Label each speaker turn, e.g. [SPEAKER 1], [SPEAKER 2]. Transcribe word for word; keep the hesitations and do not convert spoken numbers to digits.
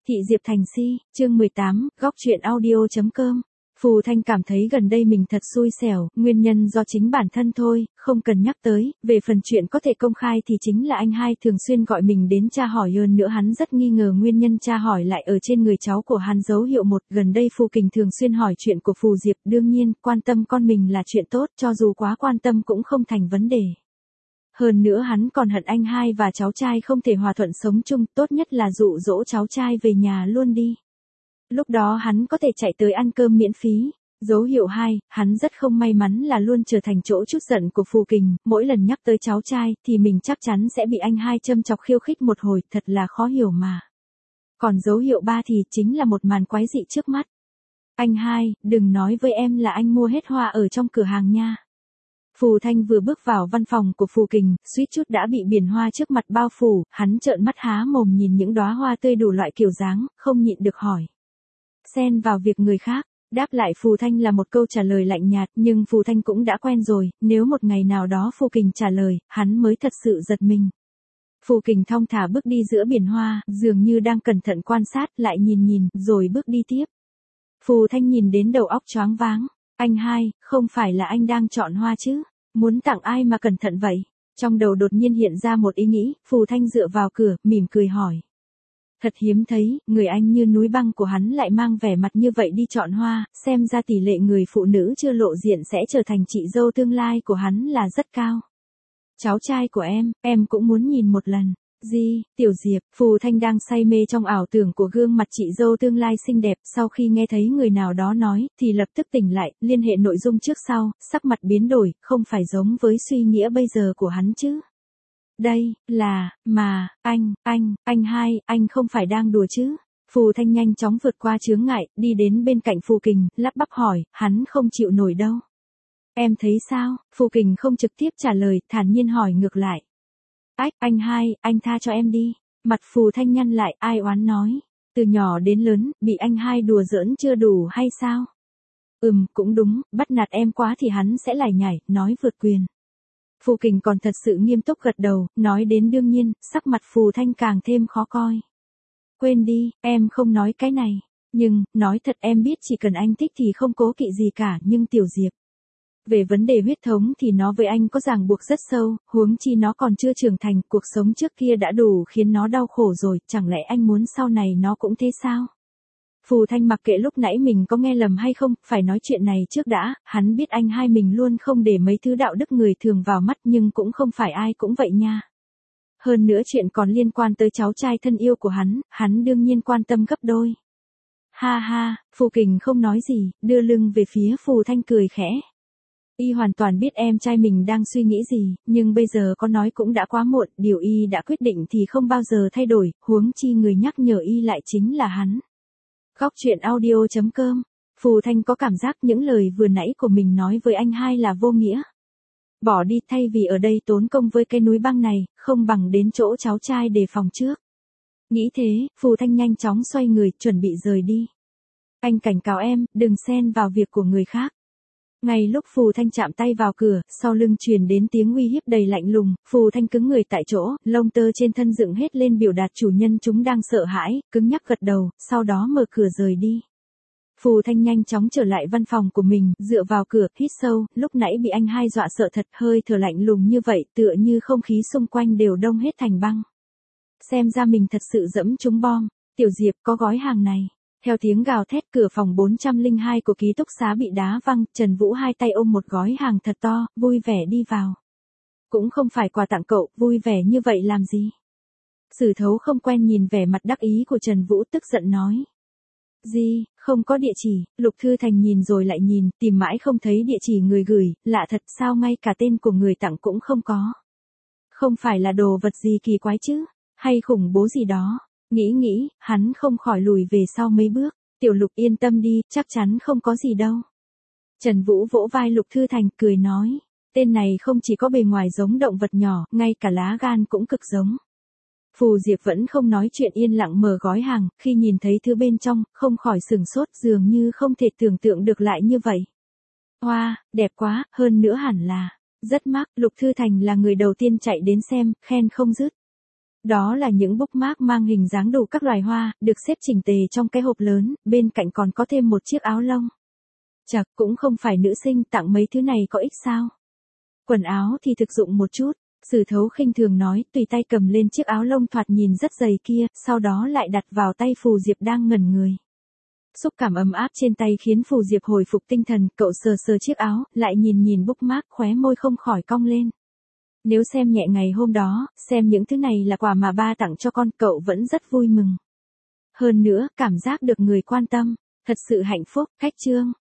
[SPEAKER 1] Thị Diệp Thành Si, chương mười tám, góc truyện audio chấm com. Phù Thanh cảm thấy gần đây mình thật xui xẻo, nguyên nhân do chính bản thân thôi, không cần nhắc tới, về phần chuyện có thể công khai thì chính là anh hai thường xuyên gọi mình đến tra hỏi, hơn nữa hắn rất nghi ngờ nguyên nhân tra hỏi lại ở trên người cháu của hắn. Dấu hiệu một, gần đây Phù Kình thường xuyên hỏi chuyện của Phù Diệp, đương nhiên, quan tâm con mình là chuyện tốt, cho dù quá quan tâm cũng không thành vấn đề. Hơn nữa hắn còn hận anh hai và cháu trai không thể hòa thuận sống chung, tốt nhất là dụ dỗ cháu trai về nhà luôn đi. Lúc đó hắn có thể chạy tới ăn cơm miễn phí. Dấu hiệu hai, hắn rất không may mắn là luôn trở thành chỗ trút giận của Phù Kình, mỗi lần nhắc tới cháu trai thì mình chắc chắn sẽ bị anh hai châm chọc khiêu khích một hồi, thật là khó hiểu mà. Còn dấu hiệu ba thì chính là một màn quái dị trước mắt. Anh hai, đừng nói với em là anh mua hết hoa ở trong cửa hàng nha. Phù Thanh vừa bước vào văn phòng của Phù Kình, suýt chút đã bị biển hoa trước mặt bao phủ, hắn trợn mắt há mồm nhìn những đóa hoa tươi đủ loại kiểu dáng, không nhịn được hỏi. Xen vào việc người khác, đáp lại Phù Thanh là một câu trả lời lạnh nhạt, nhưng Phù Thanh cũng đã quen rồi, nếu một ngày nào đó Phù Kình trả lời, hắn mới thật sự giật mình. Phù Kình thong thả bước đi giữa biển hoa, dường như đang cẩn thận quan sát, lại nhìn nhìn, rồi bước đi tiếp. Phù Thanh nhìn đến đầu óc choáng váng. Anh hai, không phải là anh đang chọn hoa chứ? Muốn tặng ai mà cẩn thận vậy? Trong đầu đột nhiên hiện ra một ý nghĩ, Phù Thanh dựa vào cửa, mỉm cười hỏi. Thật hiếm thấy, người anh như núi băng của hắn lại mang vẻ mặt như vậy đi chọn hoa, xem ra tỷ lệ người phụ nữ chưa lộ diện sẽ trở thành chị dâu tương lai của hắn là rất cao. Cháu trai của em, em cũng muốn nhìn một lần. Gì, Tiểu Diệp, Phù Thanh đang say mê trong ảo tưởng của gương mặt chị dâu tương lai xinh đẹp, sau khi nghe thấy người nào đó nói, thì lập tức tỉnh lại, liên hệ nội dung trước sau, sắc mặt biến đổi, không phải giống với suy nghĩa bây giờ của hắn chứ. Đây, là, mà, anh, anh, anh hai, anh không phải đang đùa chứ. Phù Thanh nhanh chóng vượt qua chướng ngại, đi đến bên cạnh Phù Kình, lắp bắp hỏi, hắn không chịu nổi đâu. Em thấy sao? Phù Kình không trực tiếp trả lời, thản nhiên hỏi ngược lại. Ách, anh hai, anh tha cho em đi. Mặt Phù Thanh nhăn lại, ai oán nói. Từ nhỏ đến lớn, bị anh hai đùa giỡn chưa đủ hay sao? Ừm, cũng đúng, bắt nạt em quá thì hắn sẽ lải nhải, nói vượt quyền. Phù Kình còn thật sự nghiêm túc gật đầu, nói đến đương nhiên, sắc mặt Phù Thanh càng thêm khó coi. Quên đi, em không nói cái này. Nhưng, nói thật em biết chỉ cần anh thích thì không cố kỵ gì cả, nhưng Tiểu Diệp. Về vấn đề huyết thống thì nó với anh có ràng buộc rất sâu, huống chi nó còn chưa trưởng thành, cuộc sống trước kia đã đủ khiến nó đau khổ rồi, chẳng lẽ anh muốn sau này nó cũng thế sao? Phù Thanh mặc kệ lúc nãy mình có nghe lầm hay không, phải nói chuyện này trước đã, hắn biết anh hai mình luôn không để mấy thứ đạo đức người thường vào mắt nhưng cũng không phải ai cũng vậy nha. Hơn nữa chuyện còn liên quan tới cháu trai thân yêu của hắn, hắn đương nhiên quan tâm gấp đôi. Ha ha, Phù Kình không nói gì, đưa lưng về phía Phù Thanh cười khẽ. Y hoàn toàn biết em trai mình đang suy nghĩ gì, nhưng bây giờ có nói cũng đã quá muộn, điều Y đã quyết định thì không bao giờ thay đổi, huống chi người nhắc nhở Y lại chính là hắn. Góc truyện audio chấm com. Phù Thanh có cảm giác những lời vừa nãy của mình nói với anh hai là vô nghĩa. Bỏ đi, thay vì ở đây tốn công với cái núi băng này, không bằng đến chỗ cháu trai đề phòng trước. Nghĩ thế, Phù Thanh nhanh chóng xoay người, chuẩn bị rời đi. Anh cảnh cáo em, đừng xen vào việc của người khác. Ngay lúc Phù Thanh chạm tay vào cửa, sau lưng truyền đến tiếng uy hiếp đầy lạnh lùng, Phù Thanh cứng người tại chỗ, lông tơ trên thân dựng hết lên biểu đạt chủ nhân chúng đang sợ hãi, cứng nhắc gật đầu, sau đó mở cửa rời đi. Phù Thanh nhanh chóng trở lại văn phòng của mình, dựa vào cửa, hít sâu, lúc nãy bị anh hai dọa sợ thật, hơi thở lạnh lùng như vậy, tựa như không khí xung quanh đều đông hết thành băng. Xem ra mình thật sự dẫm trúng bom. Tiểu Diệp, có gói hàng này. Theo tiếng gào thét, cửa phòng bốn trăm lẻ hai của ký túc xá bị đá văng, Trần Vũ hai tay ôm một gói hàng thật to, vui vẻ đi vào. Cũng không phải quà tặng cậu, vui vẻ như vậy làm gì? Sử Thấu không quen nhìn vẻ mặt đắc ý của Trần Vũ, tức giận nói. Gì, không có địa chỉ. Lục Thư Thành nhìn rồi lại nhìn, tìm mãi không thấy địa chỉ người gửi, lạ thật sao ngay cả tên của người tặng cũng không có. Không phải là đồ vật gì kỳ quái chứ, hay khủng bố gì đó. Nghĩ nghĩ, hắn không khỏi lùi về sau mấy bước. Tiểu Lục yên tâm đi, chắc chắn không có gì đâu. Trần Vũ vỗ vai Lục Thư Thành, cười nói. Tên này không chỉ có bề ngoài giống động vật nhỏ, ngay cả lá gan cũng cực giống. Phù Diệp vẫn không nói chuyện, yên lặng mở gói hàng, khi nhìn thấy thứ bên trong, không khỏi sửng sốt, dường như không thể tưởng tượng được lại như vậy. Hoa, wow, đẹp quá, hơn nữa hẳn là rất mắc. Lục Thư Thành là người đầu tiên chạy đến xem, khen không dứt. Đó là những bookmark mang hình dáng đủ các loài hoa, được xếp chỉnh tề trong cái hộp lớn, bên cạnh còn có thêm một chiếc áo lông. Chật, cũng không phải nữ sinh tặng mấy thứ này có ích sao? Quần áo thì thực dụng một chút. Sử Thấu khinh thường nói, tùy tay cầm lên chiếc áo lông thoạt nhìn rất dày kia, sau đó lại đặt vào tay Phù Diệp đang ngẩn người. Xúc cảm ấm áp trên tay khiến Phù Diệp hồi phục tinh thần, cậu sờ sờ chiếc áo, lại nhìn nhìn bookmark, khóe môi không khỏi cong lên. Nếu xem nhẹ ngày hôm đó, xem những thứ này là quà mà ba tặng cho con, cậu vẫn rất vui mừng. Hơn nữa, cảm giác được người quan tâm, thật sự hạnh phúc. Khách chương.